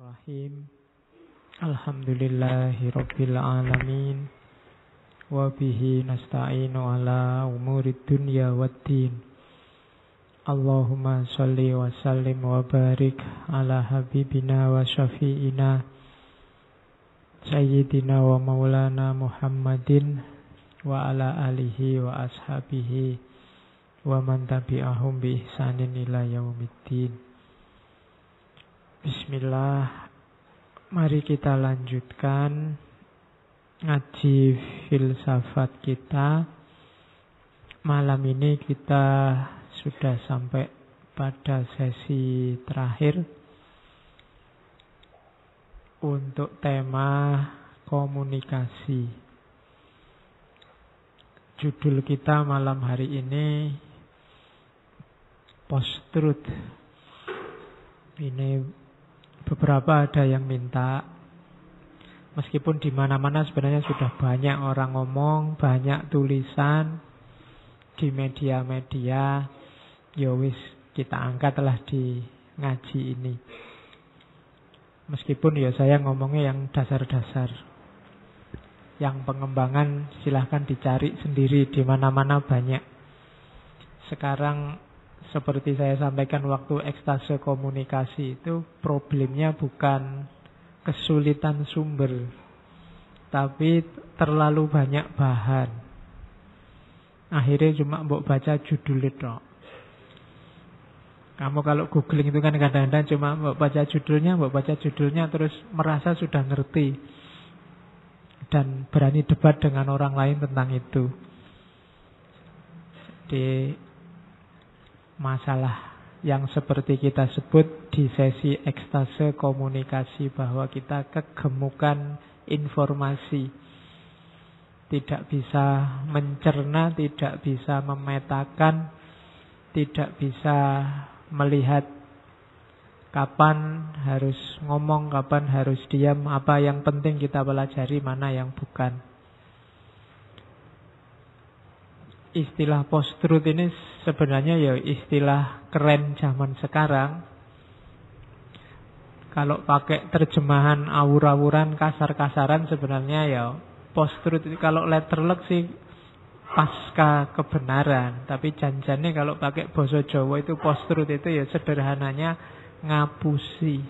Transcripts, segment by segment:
Bismillahirrahmanirrahim. Alhamdulillahi rabbil alamin. Wa bihi nasta'inu ala umurid dunya waddin. Allahumma sholli wa sallim wa barik ala habibina wa syafi'ina Sayyidina wa maulana Muhammadin wa ala alihi wa ashabihi wa man tabi'ahum bi ihsanin ila yaumiddin. Bismillah, mari kita lanjutkan ngaji filsafat kita. Malam ini kita sudah sampai pada sesi terakhir untuk tema komunikasi. Judul kita malam hari ini post-truth. Ini beberapa ada yang minta, meskipun di mana-mana sebenarnya sudah banyak orang ngomong, banyak tulisan di media-media, ya wis kita angkatlah di ngaji ini. Meskipun ya saya ngomongnya yang dasar-dasar, yang pengembangan silahkan dicari sendiri, di mana-mana banyak. Sekarang seperti saya sampaikan waktu ekstase komunikasi itu, problemnya bukan kesulitan sumber, tapi terlalu banyak bahan. Akhirnya cuma mbok baca judul itu. Kamu kalau googling itu kan kadang-kadang cuma mbok baca judulnya terus merasa sudah ngerti dan berani debat dengan orang lain tentang itu. Jadi masalah yang seperti kita sebut di sesi ekstase komunikasi, bahwa kita kegemukan informasi, tidak bisa mencerna, tidak bisa memetakan, tidak bisa melihat kapan harus ngomong, kapan harus diam, apa yang penting kita pelajari, mana yang bukan. Istilah post-truth ini sebenarnya ya istilah keren zaman sekarang. Kalau pakai terjemahan awur-awuran, kasar-kasaran, sebenarnya ya post-truth itu kalau letterlek sih pasca kebenaran. Tapi janjane kalau pakai basa Jawa itu post-truth itu ya sederhananya ngapusi.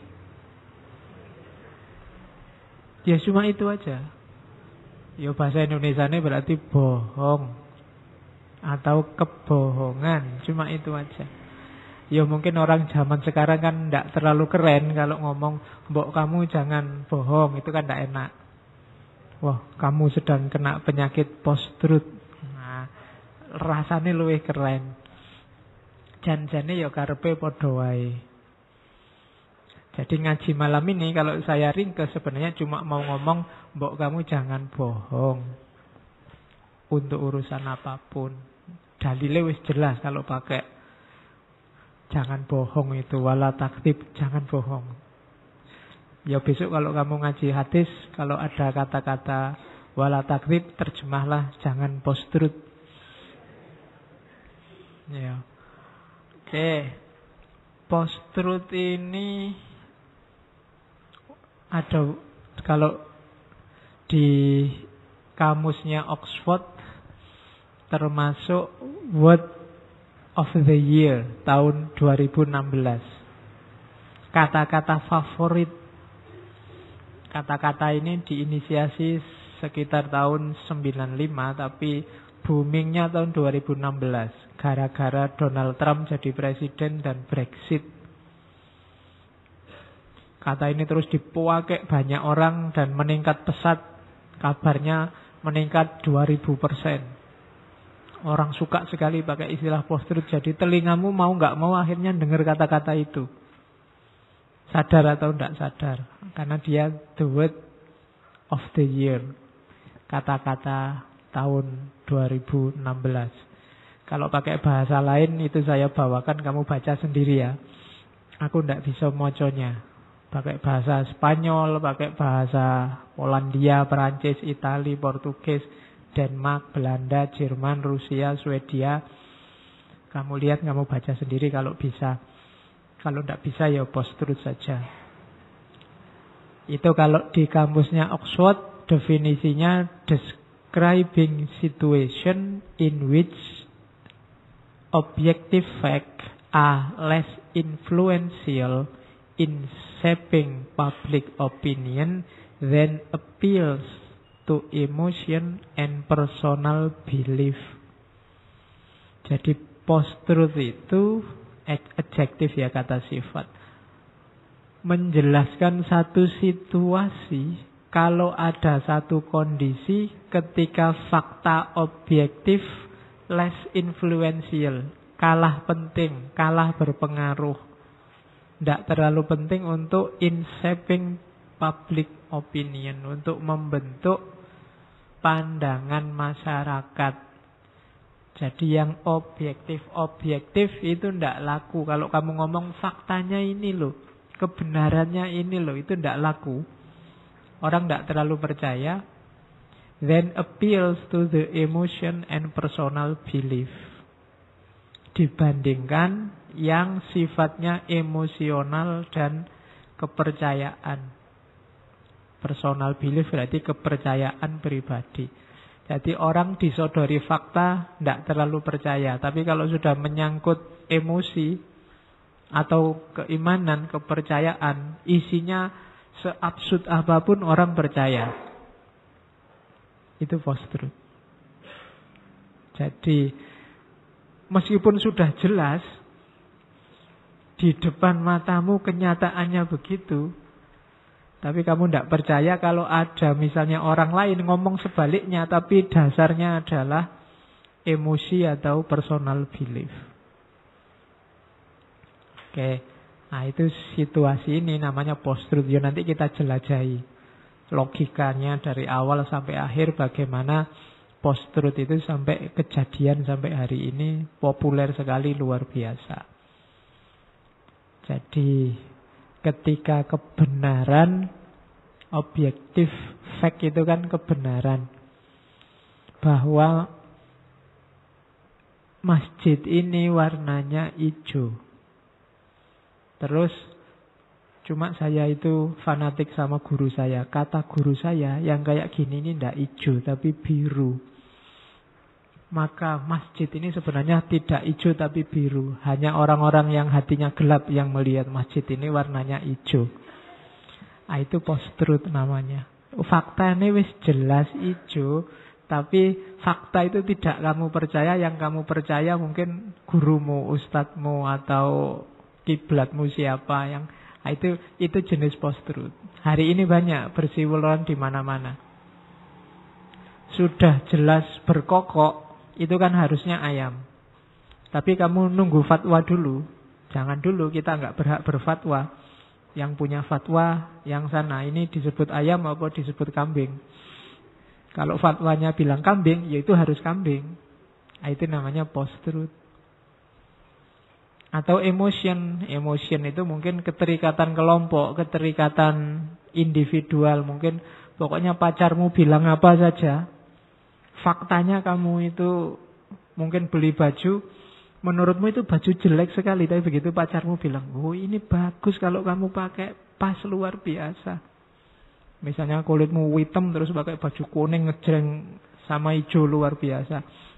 Ya cuma itu aja. Ya bahasa Indonesianya berarti bohong atau kebohongan, cuma itu aja. Ya mungkin orang zaman sekarang kan tidak terlalu keren kalau ngomong, mbok kamu jangan bohong, itu kan tidak enak. Wah, kamu sedang kena penyakit post-truth. Nah, rasanya luwih keren. Janjane ya karepe padha wae. Jadi ngaji malam ini kalau saya ringkes sebenarnya cuma mau ngomong, mbok kamu jangan bohong untuk urusan apapun. Dalilnya wis jelas kalau pakai jangan bohong itu, wala takdzib, jangan bohong. Ya besok kalau kamu ngaji hadis, kalau ada kata-kata wala takdzib, terjemahlah jangan post-truth. Ya. Oke. Post-truth ini ada, kalau di kamusnya Oxford, termasuk word of the year tahun 2016. Kata-kata favorit. Kata-kata ini diinisiasi sekitar tahun 95, tapi boomingnya tahun 2016 gara-gara Donald Trump jadi presiden dan Brexit. Kata ini terus dipakai banyak orang dan meningkat pesat. Kabarnya meningkat 2000%. Orang suka sekali pakai istilah post-truth. Jadi telingamu mau nggak mau akhirnya dengar kata-kata itu. Sadar atau tidak sadar. Karena dia the word of the year. Kata-kata tahun 2016. Kalau pakai bahasa lain itu saya bawakan, kamu baca sendiri ya. Aku tidak bisa moconya. Pakai bahasa Spanyol, pakai bahasa Polandia, Perancis, Itali, Portugis, Denmark, Belanda, Jerman, Rusia, Swedia. Kamu lihat, kamu baca sendiri kalau bisa. Kalau tidak bisa ya post-truth saja. Itu kalau di kampusnya Oxford definisinya describing situation in which objective facts are less influential in shaping public opinion than appeals to emotion and personal belief. Jadi post-truth itu adjektif ya, kata sifat. Menjelaskan satu situasi kalau ada satu kondisi ketika fakta objektif less influential, kalah penting, kalah berpengaruh, tidak terlalu penting untuk in shaping public opinion, untuk membentuk pandangan masyarakat. Jadi yang objektif itu tidak laku. Kalau kamu ngomong faktanya ini loh, kebenarannya ini loh, itu tidak laku. Orang tidak terlalu percaya. Then appeals to the emotion and personal belief. Dibandingkan yang sifatnya emosional dan kepercayaan. Personal belief berarti kepercayaan pribadi. Jadi orang disodori fakta tidak terlalu percaya. Tapi kalau sudah menyangkut emosi atau keimanan, kepercayaan, isinya seabsurd apapun orang percaya. Itu post-truth. Jadi meskipun sudah jelas di depan matamu kenyataannya begitu, tapi kamu tidak percaya kalau ada misalnya orang lain ngomong sebaliknya, tapi dasarnya adalah emosi atau personal belief. Oke, nah itu situasi ini namanya post-truth. Ya, nanti kita jelajahi logikanya dari awal sampai akhir, bagaimana post-truth itu sampai kejadian sampai hari ini populer sekali, luar biasa. Jadi ketika kebenaran objektif, fact itu kan kebenaran, bahwa masjid ini warnanya hijau. Terus cuma saya itu fanatik sama guru saya. Kata guru saya, yang kayak gini ini tidak hijau tapi biru. Maka masjid ini sebenarnya tidak hijau tapi biru. Hanya orang-orang yang hatinya gelap yang melihat masjid ini warnanya hijau. Nah, itu post-truth namanya. Fakta ini wis jelas hijau, tapi fakta itu tidak kamu percaya. Yang kamu percaya mungkin gurumu, ustadzmu, atau kiblatmu siapa yang... Nah, itu jenis post-truth. Hari ini banyak berseliweran di mana-mana. Sudah jelas berkokok, itu kan harusnya ayam. Tapi kamu nunggu fatwa dulu. Jangan dulu, kita nggak berhak berfatwa. Yang punya fatwa yang sana, ini disebut ayam apa disebut kambing. Kalau fatwanya bilang kambing, ya itu harus kambing. Nah, itu namanya post-truth. Atau emotion. Emotion itu mungkin keterikatan kelompok, keterikatan individual. Mungkin pokoknya pacarmu bilang apa saja, faktanya kamu itu mungkin beli baju, menurutmu itu baju jelek sekali, tapi begitu pacarmu bilang, oh ini bagus kalau kamu pakai, pas, luar biasa. Misalnya kulitmu hitam terus pakai baju kuning ngejreng sama hijau, luar biasa.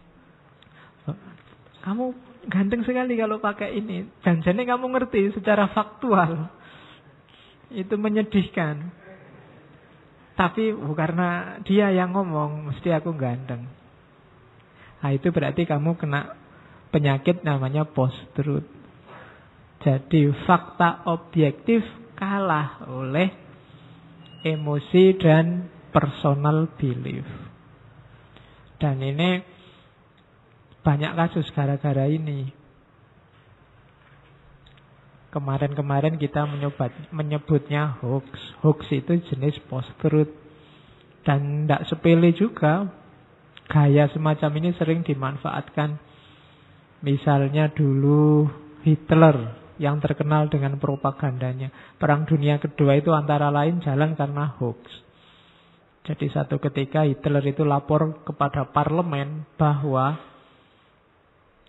Kamu ganteng sekali kalau pakai ini. Jangan-jangan kamu ngerti secara faktual. Itu menyedihkan. Tapi karena dia yang ngomong, mesti aku ganteng. Nah, itu berarti kamu kena penyakit namanya post-truth. Jadi fakta objektif kalah oleh emosi dan personal belief. Dan ini banyak kasus gara-gara ini. Kemarin-kemarin kita menyebutnya hoax. Hoax itu jenis post-truth. Dan tidak sepele juga. Gaya semacam ini sering dimanfaatkan. Misalnya dulu Hitler yang terkenal dengan propagandanya. Perang Dunia Kedua itu antara lain jalan karena hoax. Jadi satu ketika Hitler itu lapor kepada parlemen bahwa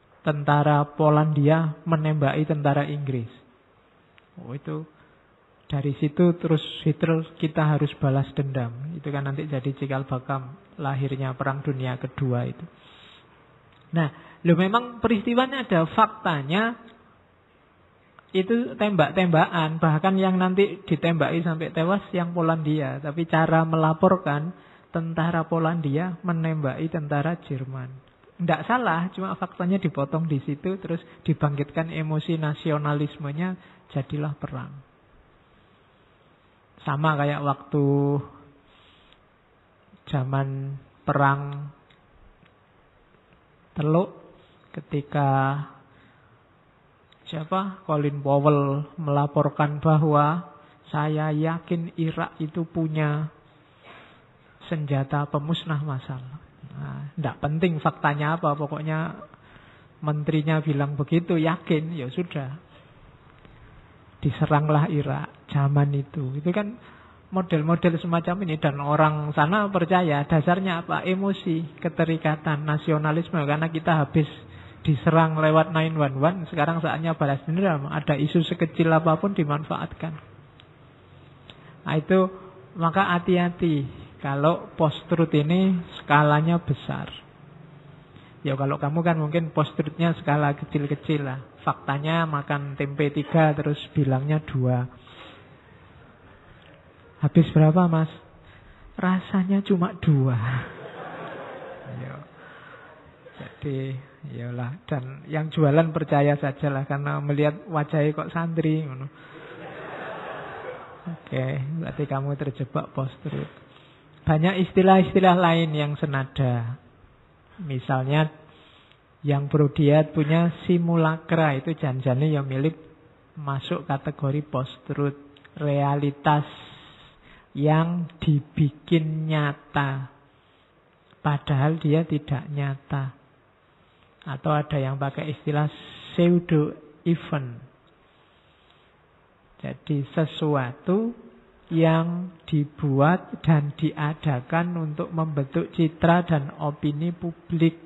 tentara Polandia menembaki tentara Inggris. Oh, itu Dari situ terus Hitler kita harus balas dendam. Itu kan nanti jadi cikal bakal lahirnya Perang Dunia Kedua itu. Nah, memang peristiwanya ada, faktanya itu tembak-tembakan. Bahkan yang nanti ditembaki sampai tewas yang Polandia. Tapi cara melaporkan, tentara Polandia menembaki tentara Jerman. Tidak salah, cuma faktanya dipotong di situ, terus dibangkitkan emosi nasionalismenya, jadilah perang. Sama kayak waktu zaman perang Teluk, ketika Colin Powell melaporkan bahwa saya yakin Irak itu punya senjata pemusnah massal. Nah, tidak penting faktanya apa, pokoknya menterinya bilang begitu, yakin, ya sudah. Diseranglah Irak zaman itu. Itu kan model-model semacam ini. Dan orang sana percaya, dasarnya apa? Emosi, keterikatan, nasionalisme. Karena kita habis diserang lewat 911, sekarang saatnya balas dendam. Ada isu sekecil apapun dimanfaatkan. Nah itu, maka hati-hati kalau post-truth ini skalanya besar. Ya kalau kamu kan mungkin post-truthnya skala kecil-kecil lah. Faktanya makan tempe 3 terus bilangnya 2. Habis berapa mas? Rasanya cuma 2. Ya. Jadi iyalah. Dan yang jualan percaya sajalah, karena melihat wajahnya kok santri. Oke, berarti kamu terjebak post-truth. Banyak istilah-istilah lain yang senada. Misalnya yang Brodiat punya simulakra, itu janjiannya yang milik masuk kategori post-truth. Realitas yang dibikin nyata padahal dia tidak nyata. Atau ada yang pakai istilah pseudo event. Jadi sesuatu yang dibuat dan diadakan untuk membentuk citra dan opini publik,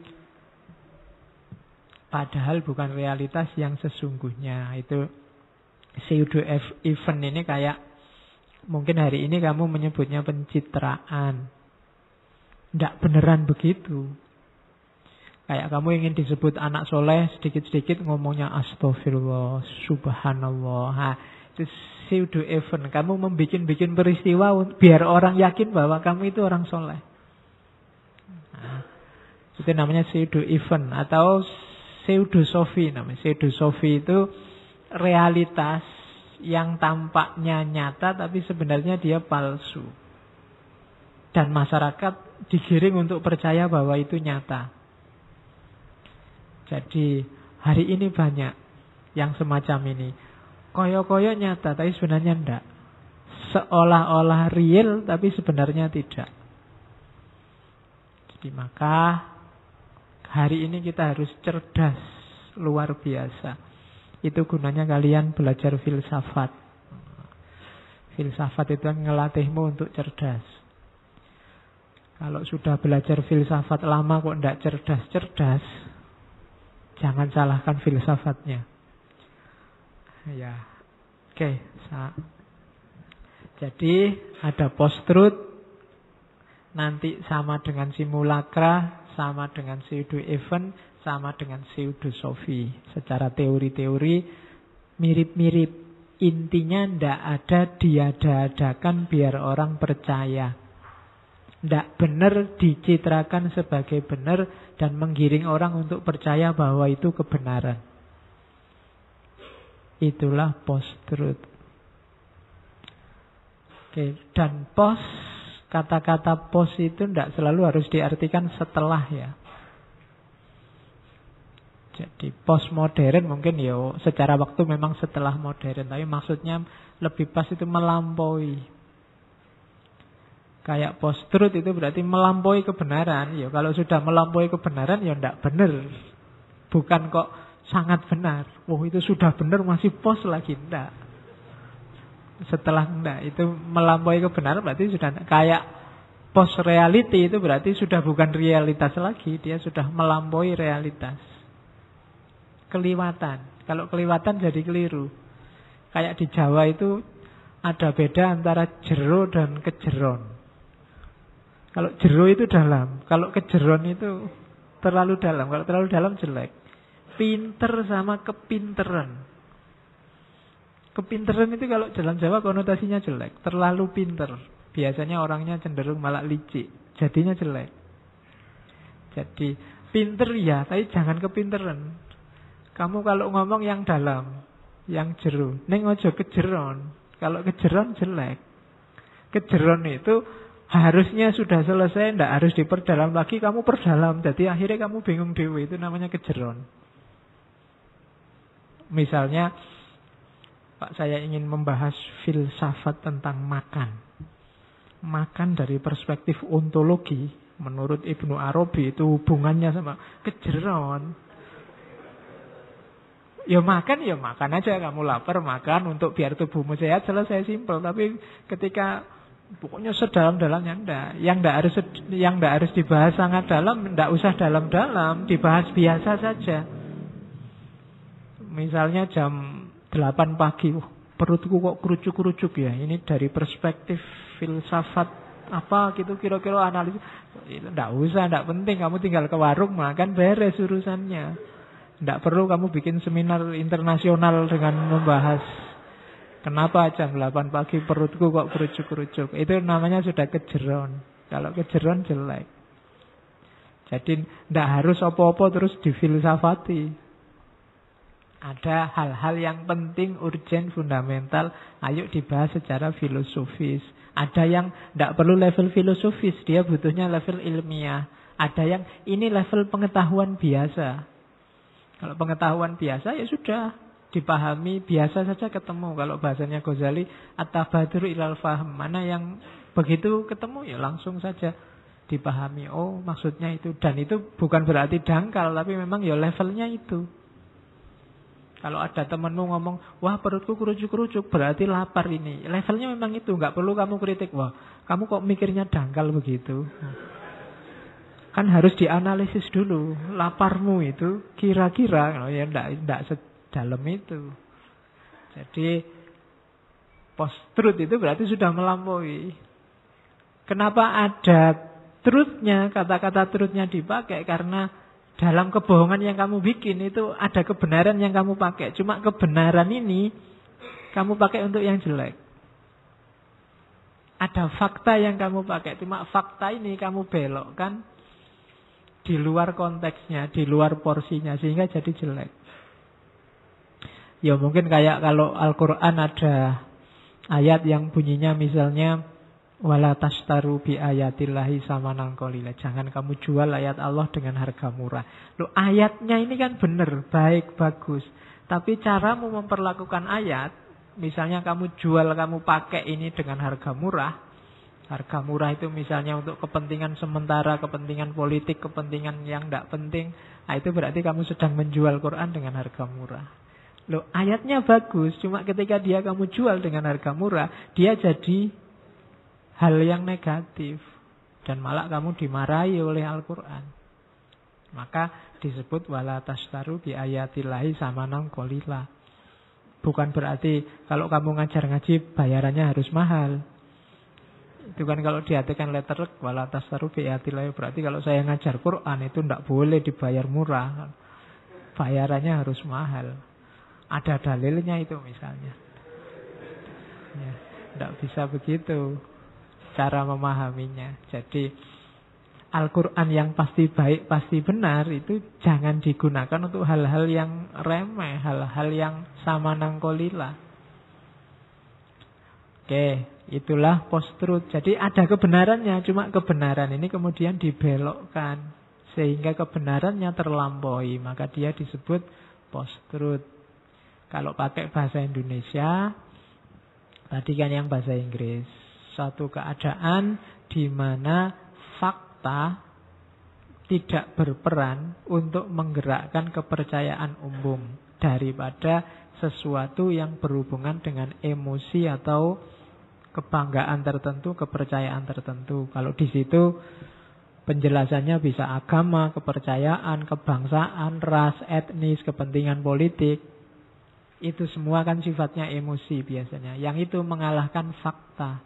padahal bukan realitas yang sesungguhnya. Itu pseudo event ini kayak mungkin hari ini kamu menyebutnya pencitraan. Tidak beneran begitu. Kayak kamu ingin disebut anak soleh, sedikit-sedikit ngomongnya astagfirullah, subhanallah. Nah, itu pseudo event. Kamu membikin peristiwa biar orang yakin bahwa kamu itu orang soleh. Nah, itu namanya pseudo event atau pseudo sofi namanya. Pseudo sofi itu realitas yang tampaknya nyata tapi sebenarnya dia palsu. Dan masyarakat digiring untuk percaya bahwa itu nyata. Jadi hari ini banyak yang semacam ini. Koyo-koyo nyata tapi sebenarnya enggak. Seolah-olah real tapi sebenarnya tidak. Jadi maka hari ini kita harus cerdas luar biasa. Itu gunanya kalian belajar filsafat. Filsafat itu ngelatihmu untuk cerdas. Kalau sudah belajar filsafat lama kok enggak cerdas-cerdas, jangan salahkan filsafatnya. Ya, oke. Jadi ada post-truth, nanti sama dengan simulakra, sama dengan pseudo event, sama dengan pseudo sofi. Secara teori-teori mirip-mirip. Intinya ndak ada diada-adakan biar orang percaya. Ndak benar dicitrakan sebagai benar dan menggiring orang untuk percaya bahwa itu kebenaran. Itulah post-truth. Oke, dan post, kata-kata post itu ndak selalu harus diartikan setelah ya. Jadi postmodern mungkin ya secara waktu memang setelah modern, tapi maksudnya lebih pas itu melampaui. Kayak post-truth itu berarti melampaui kebenaran. Ya kalau sudah melampaui kebenaran ya ndak benar. Bukan kok sangat benar. Oh itu sudah benar masih post lagi, ndak. Setelah ndak itu melampaui kebenaran berarti sudah kayak post reality itu berarti sudah bukan realitas lagi, dia sudah melampaui realitas. Keliwatan. Kalau keliwatan jadi keliru. Kayak di Jawa itu ada beda antara jero dan kejeron. Kalau jero itu dalam, kalau kejeron itu terlalu dalam. Kalau terlalu dalam jelek. Pinter sama kepinteran. Kepinteran itu kalau dalam Jawa konotasinya jelek. Terlalu pinter. Biasanya orangnya cenderung malah licik. Jadinya jelek. Jadi pinter ya, tapi jangan kepinteran. Kamu kalau ngomong yang dalam, yang jero. Neng ojo kejeron. Kalau kejeron jelek. Kejeron itu harusnya sudah selesai, ndak harus diperdalam lagi, kamu perdalam. Jadi akhirnya kamu bingung dewe, itu namanya kejeron. Misalnya, Pak, saya ingin membahas filsafat tentang makan. Makan dari perspektif ontologi, menurut Ibnu Arabi itu hubungannya sama kejeron. Ya makan aja, kamu lapar makan untuk biar tubuhmu sehat, selesai, simpel. Tapi ketika pokoknya sedalam-dalamnya enggak. Yang enggak harus dibahas sangat dalam, enggak usah dalam-dalam, dibahas biasa saja. Misalnya jam 8 pagi, perutku kok kerucuk-kerucuk ya. Ini dari perspektif filsafat apa gitu kira-kira analisis. Itu enggak usah, enggak penting, kamu tinggal ke warung makan beres urusannya. Enggak perlu kamu bikin seminar internasional dengan membahas kenapa jam 8 pagi perutku kok kerucuk-kerucuk. Itu namanya sudah kejeron. Kalau kejeron jelek. Jadi tidak harus apa-apa terus difilsafati. Ada hal-hal yang penting, urgen, fundamental. Ayo dibahas secara filosofis. Ada yang tidak perlu level filosofis. Dia butuhnya level ilmiah. Ada yang ini level pengetahuan biasa. Kalau pengetahuan biasa ya sudah dipahami, biasa saja ketemu. Kalau bahasanya Ghazali, at-tabadur ilal fahm. Mana yang begitu ketemu ya langsung saja dipahami. Oh maksudnya itu. Dan itu bukan berarti dangkal, tapi memang ya levelnya itu. Kalau ada temenmu ngomong, wah perutku kerucuk-kerucuk, berarti lapar ini. Levelnya memang itu, nggak perlu kamu kritik. Wah kamu kok mikirnya dangkal begitu. Kan harus dianalisis dulu. Laparmu itu kira-kira, ya enggak sedalam itu. Jadi post-truth itu berarti sudah melampaui. Kenapa ada truth-nya, kata-kata truth-nya dipakai? Karena dalam kebohongan yang kamu bikin itu ada kebenaran yang kamu pakai. Cuma kebenaran ini kamu pakai untuk yang jelek. Ada fakta yang kamu pakai. Cuma fakta ini kamu belokkan di luar konteksnya, di luar porsinya, sehingga jadi jelek. Ya mungkin kayak kalau Al-Quran ada ayat yang bunyinya misalnya wala tashtaru bi ayatillahi samanan qalila. Jangan kamu jual ayat Allah dengan harga murah. Loh, ayatnya ini kan benar, baik, bagus. Tapi caramu memperlakukan ayat, misalnya kamu jual, kamu pakai ini dengan harga murah. Harga murah itu misalnya untuk kepentingan sementara, kepentingan politik, kepentingan yang tidak penting. Nah, itu berarti kamu sedang menjual Quran dengan harga murah. Loh, ayatnya bagus, cuma ketika dia kamu jual dengan harga murah, dia jadi hal yang negatif. Dan malah kamu dimarahi oleh Al-Quran. Maka disebut wala tashtaru bi ayatillahi samanan qalila. Bukan berarti kalau kamu ngajar ngaji bayarannya harus mahal. Itu kan kalau diartikan letterlek wala tashtaru bi ayatillahi, berarti kalau saya ngajar Quran itu tidak boleh dibayar murah. Bayarannya harus mahal. Ada dalilnya itu misalnya. Ya, tidak bisa begitu cara memahaminya. Jadi Al-Quran yang pasti baik, pasti benar itu jangan digunakan untuk hal-hal yang remeh, hal-hal yang samanan qalila. Oke, itulah post-truth. Jadi ada kebenarannya, cuma kebenaran ini kemudian dibelokkan sehingga kebenarannya terlampaui, maka dia disebut post-truth. Kalau pakai bahasa Indonesia, tadi kan yang bahasa Inggris, suatu keadaan di mana fakta tidak berperan untuk menggerakkan kepercayaan umum daripada sesuatu yang berhubungan dengan emosi atau kebanggaan tertentu, kepercayaan tertentu. Kalau di situ penjelasannya bisa agama, kepercayaan, kebangsaan, ras, etnis, kepentingan politik. Itu semua kan sifatnya emosi biasanya. Yang itu mengalahkan fakta.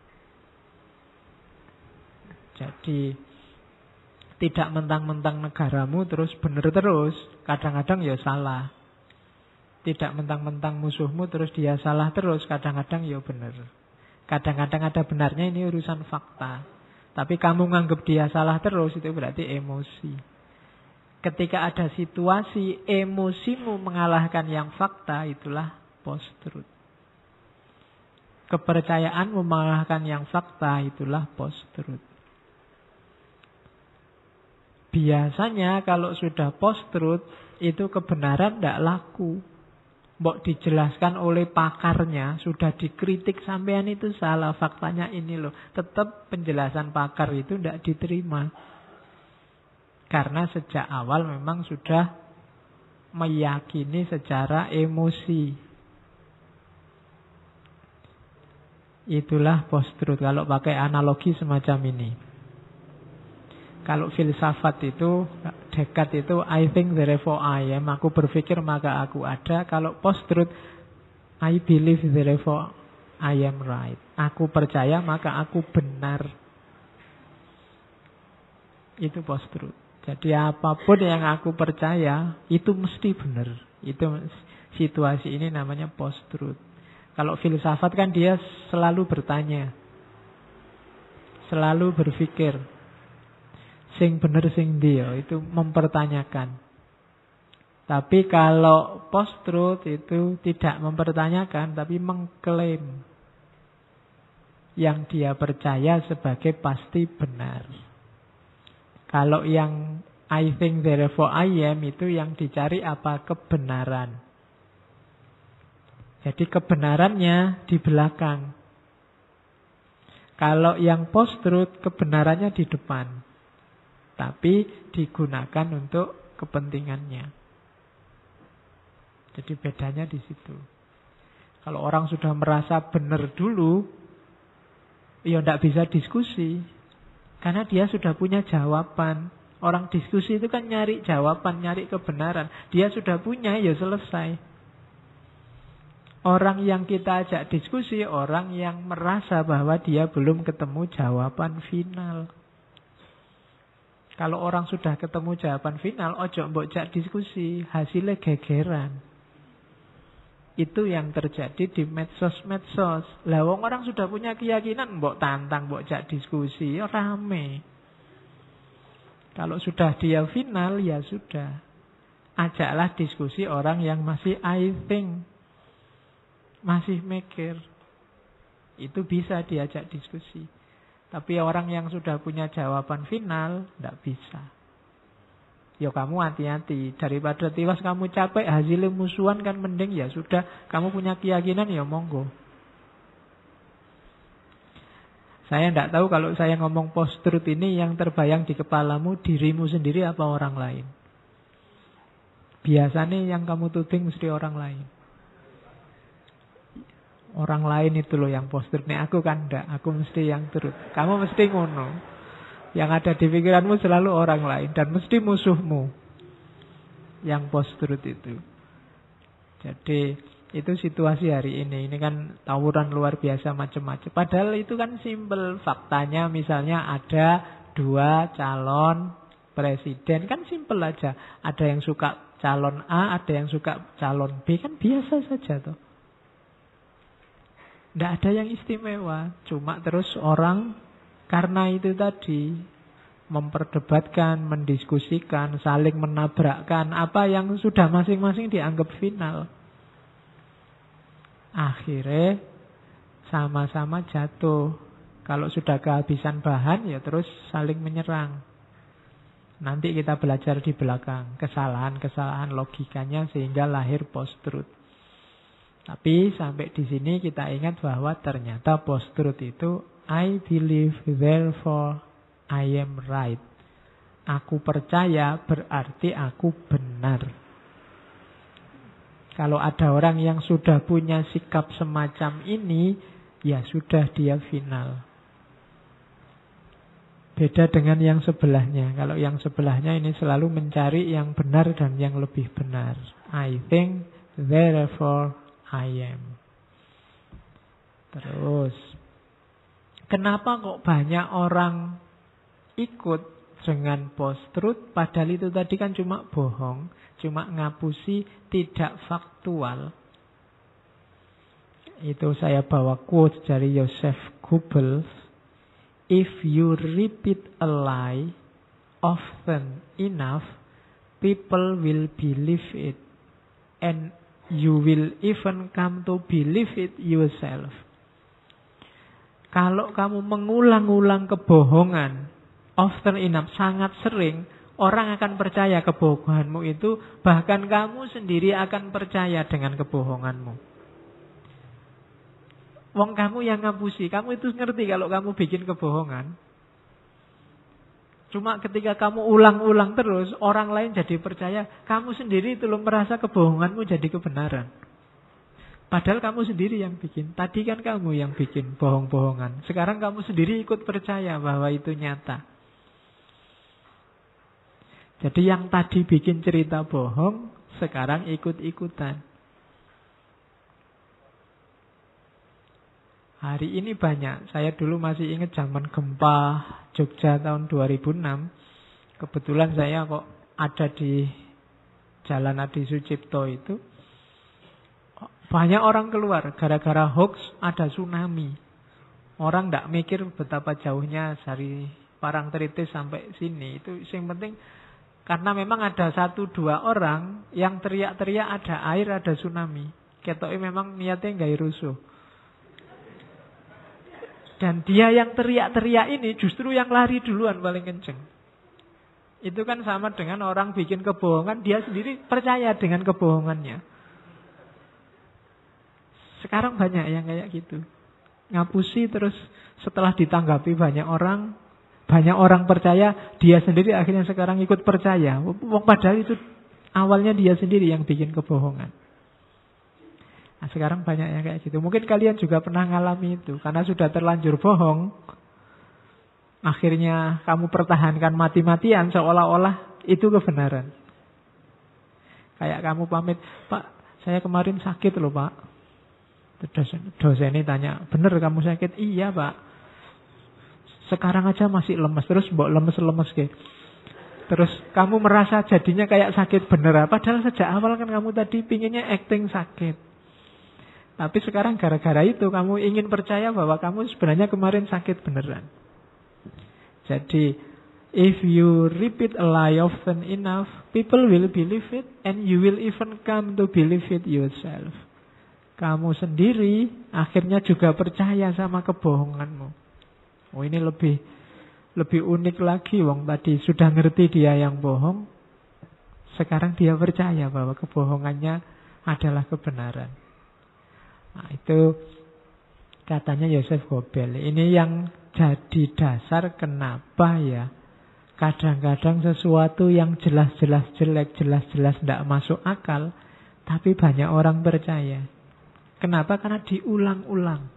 Jadi tidak mentang-mentang negaramu terus benar terus. Kadang-kadang ya salah. Tidak mentang-mentang musuhmu terus dia salah terus. Kadang-kadang ya benar. Kadang-kadang ada benarnya, ini urusan fakta. Tapi kamu nganggap dia salah terus, itu berarti emosi. Ketika ada situasi emosimu mengalahkan yang fakta, itulah post-truth. Kepercayaanmu mengalahkan yang fakta, itulah post-truth. Biasanya kalau sudah post-truth, itu kebenaran tidak laku. Mbok dijelaskan oleh pakarnya, sudah dikritik sampean itu salah, faktanya ini loh. Tetap penjelasan pakar itu tidak diterima. Karena sejak awal memang sudah meyakini secara emosi. Itulah post-truth kalau pakai analogi semacam ini. Kalau filsafat itu, Descartes itu, I think therefore I am. Aku berpikir maka aku ada. Kalau post-truth, I believe therefore I am right. Aku percaya maka aku benar. Itu post-truth. Jadi apapun yang aku percaya, itu mesti benar. Itu situasi ini namanya post-truth. Kalau filsafat kan dia selalu bertanya. Selalu berpikir. Sing bener sing dia, itu mempertanyakan. Tapi kalau post-truth itu tidak mempertanyakan, tapi mengklaim yang dia percaya sebagai pasti benar. Kalau yang I think therefore I am, itu yang dicari apa? Kebenaran. Jadi kebenarannya di belakang. Kalau yang post-truth, kebenarannya di depan. Tapi digunakan untuk kepentingannya. Jadi bedanya di situ. Kalau orang sudah merasa benar dulu, ya tidak bisa diskusi. Karena dia sudah punya jawaban. Orang diskusi itu kan nyari jawaban, nyari kebenaran. Dia sudah punya, ya selesai. Orang yang kita ajak diskusi, orang yang merasa bahwa dia belum ketemu jawaban final. Kalau orang sudah ketemu jawaban final, ojo mbok jak diskusi, hasilnya gegeran. Itu yang terjadi di medsos-medsos. Lah wong orang sudah punya keyakinan, mbok tantang, mbok jak diskusi, ya rame. Kalau sudah dia final, ya sudah. Ajaklah diskusi orang yang masih I think, masih mikir. Itu bisa diajak diskusi. Tapi orang yang sudah punya jawaban final, tidak bisa. Ya kamu hati-hati. Daripada tiwas kamu capek, hasilnya musuhan kan mending ya sudah. Kamu punya keyakinan ya monggo. Saya tidak tahu kalau saya ngomong post-truth ini yang terbayang di kepalamu, dirimu sendiri apa orang lain. Biasanya yang kamu tuding mesti orang lain. Orang lain itu loh yang post-truth. Nih aku kan enggak, aku mesti yang truth. Kamu mesti ngono. Yang ada di pikiranmu selalu orang lain. Dan mesti musuhmu yang post-truth itu. Jadi itu situasi hari ini. Ini kan tawuran luar biasa macam-macam. Padahal itu kan simpel. Faktanya misalnya ada 2 calon presiden. Kan simpel aja. Ada yang suka calon A, ada yang suka calon B. Kan biasa saja tuh. Tidak ada yang istimewa. Cuma terus orang karena itu tadi memperdebatkan, mendiskusikan, saling menabrakkan apa yang sudah masing-masing dianggap final. Akhirnya sama-sama jatuh. Kalau sudah kehabisan bahan ya terus saling menyerang. Nanti kita belajar di belakang kesalahan-kesalahan logikanya sehingga lahir post-truth. Tapi sampai di sini kita ingat bahwa ternyata post-truth itu I believe therefore I am right. Aku percaya berarti aku benar. Kalau ada orang yang sudah punya sikap semacam ini, ya sudah dia final. Beda dengan yang sebelahnya. Kalau yang sebelahnya ini selalu mencari yang benar dan yang lebih benar. I think therefore I am. Terus, kenapa kok banyak orang ikut dengan post-truth, padahal itu tadi kan cuma bohong, cuma ngapusi, tidak faktual. Itu saya bawa quote dari Joseph Goebbels. If you repeat a lie often enough, people will believe it. And you will even come to believe it yourself. Kalau kamu mengulang-ulang kebohongan often enough, sangat sering, orang akan percaya kebohonganmu itu. Bahkan kamu sendiri akan percaya dengan kebohonganmu. Wong kamu yang ngapusi, kamu itu ngerti kalau kamu bikin kebohongan. Cuma ketika kamu ulang-ulang terus, orang lain jadi percaya. Kamu sendiri itu belum merasa kebohonganmu jadi kebenaran. Padahal kamu sendiri yang bikin. Tadi kan kamu yang bikin bohong-bohongan. Sekarang kamu sendiri ikut percaya bahwa itu nyata. Jadi yang tadi bikin cerita bohong, sekarang ikut-ikutan. Hari ini banyak. Saya dulu masih ingat zaman gempa Jogja tahun 2006. Kebetulan saya kok ada di Jalan Adi Sucipto itu. Banyak orang keluar gara-gara hoax ada tsunami. Orang tidak mikir betapa jauhnya dari Parangtritis sampai sini. Itu yang penting karena memang ada 1-2 orang yang teriak-teriak ada air, ada tsunami. Ketoknya memang niatnya nggak rusuh. Dan dia yang teriak-teriak ini justru yang lari duluan paling kenceng. Itu kan sama dengan orang bikin kebohongan, dia sendiri percaya dengan kebohongannya. Sekarang banyak yang kayak gitu. Ngapusi terus setelah ditanggapi banyak orang percaya, dia sendiri akhirnya sekarang ikut percaya. Padahal itu awalnya dia sendiri yang bikin kebohongan. Nah, sekarang banyak yang kayak gitu. Mungkin kalian juga pernah ngalami itu. Karena sudah terlanjur bohong, akhirnya kamu pertahankan mati-matian seolah-olah itu kebenaran. Kayak kamu pamit, Pak, saya kemarin sakit loh Pak. Dosen ini tanya, bener kamu sakit? Iya Pak. Sekarang aja masih lemes. Terus mbok lemes-lemes ke. Terus kamu merasa jadinya kayak sakit beneran. Padahal sejak awal kan kamu tadi pinginnya acting sakit. Tapi sekarang gara-gara itu kamu ingin percaya bahwa kamu sebenarnya kemarin sakit beneran. Jadi, if you repeat a lie often enough, people will believe it and you will even come to believe it yourself. Kamu sendiri akhirnya juga percaya sama kebohonganmu. Oh, ini lebih unik lagi. Wong tadi sudah ngerti dia yang bohong, sekarang dia percaya bahwa kebohongannya adalah kebenaran. Nah, itu katanya Joseph Goebbels. Ini yang jadi dasar kenapa ya kadang-kadang sesuatu yang jelas-jelas jelek, jelas-jelas tidak masuk akal, tapi banyak orang percaya. Kenapa? Karena diulang-ulang.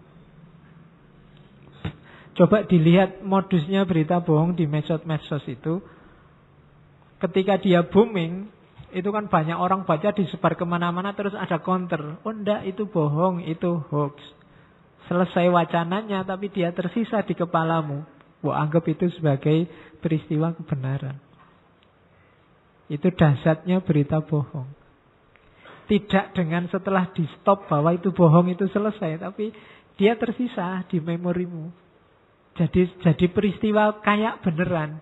Coba dilihat modusnya berita bohong di medsos itu. Ketika dia booming, itu kan banyak orang baca, disebar kemana-mana, terus ada counter. Oh enggak, itu bohong, itu hoax. Selesai wacananya, tapi dia tersisa di kepalamu. Wah, anggap itu sebagai peristiwa kebenaran. Itu dahsyatnya berita bohong. Tidak dengan setelah di stop bahwa itu bohong itu selesai, tapi dia tersisa di memorimu. Jadi peristiwa kayak beneran.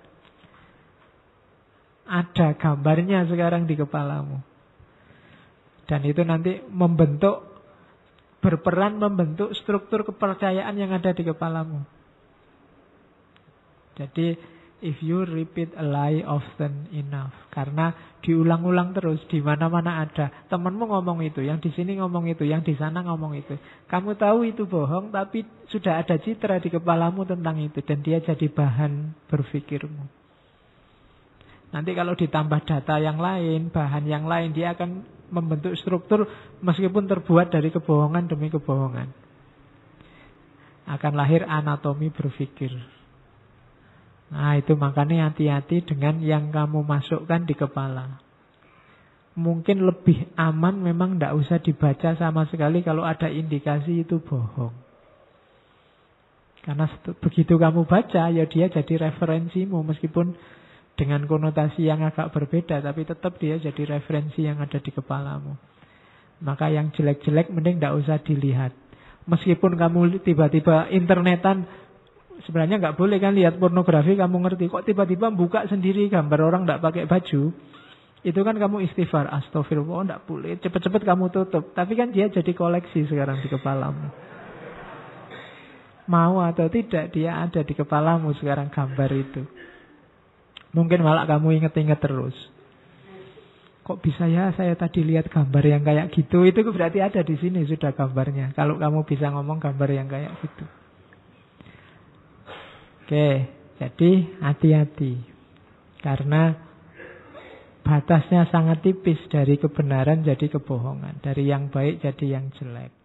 Ada gambarnya sekarang di kepalamu. Dan itu nanti berperan membentuk struktur kepercayaan yang ada di kepalamu. Jadi, if you repeat a lie often enough. Karena diulang-ulang terus, di mana-mana ada. Temanmu ngomong itu, yang di sini ngomong itu, yang di sana ngomong itu. Kamu tahu itu bohong, tapi sudah ada citra di kepalamu tentang itu. Dan dia jadi bahan berpikirmu. Nanti kalau ditambah data yang lain, bahan yang lain, dia akan membentuk struktur meskipun terbuat dari kebohongan demi kebohongan. Akan lahir anatomi berpikir. Nah, itu makanya hati-hati dengan yang kamu masukkan di kepala. mungkin lebih aman memang tidak usah dibaca sama sekali kalau ada indikasi itu bohong. Karena begitu kamu baca, ya dia jadi referensimu, meskipun dengan konotasi yang agak berbeda, tapi tetap dia jadi referensi yang ada di kepalamu. Maka yang jelek-jelek mending tidak usah dilihat. Meskipun kamu tiba-tiba internetan, sebenarnya nggak boleh kan lihat pornografi, kamu ngerti. Kok tiba-tiba buka sendiri gambar orang tidak pakai baju, itu kan kamu istighfar, astagfirullah, tidak boleh, cepet-cepet kamu tutup. Tapi kan dia jadi koleksi sekarang di kepalamu. Mau atau tidak, dia ada di kepalamu sekarang gambar itu. Mungkin malah kamu inget-inget terus. Kok bisa ya saya tadi lihat gambar yang kayak gitu? Itu berarti ada di sini sudah gambarnya. Kalau kamu bisa ngomong gambar yang kayak gitu. Oke, jadi hati-hati. Karena batasnya sangat tipis, dari kebenaran jadi kebohongan, dari yang baik jadi yang jelek.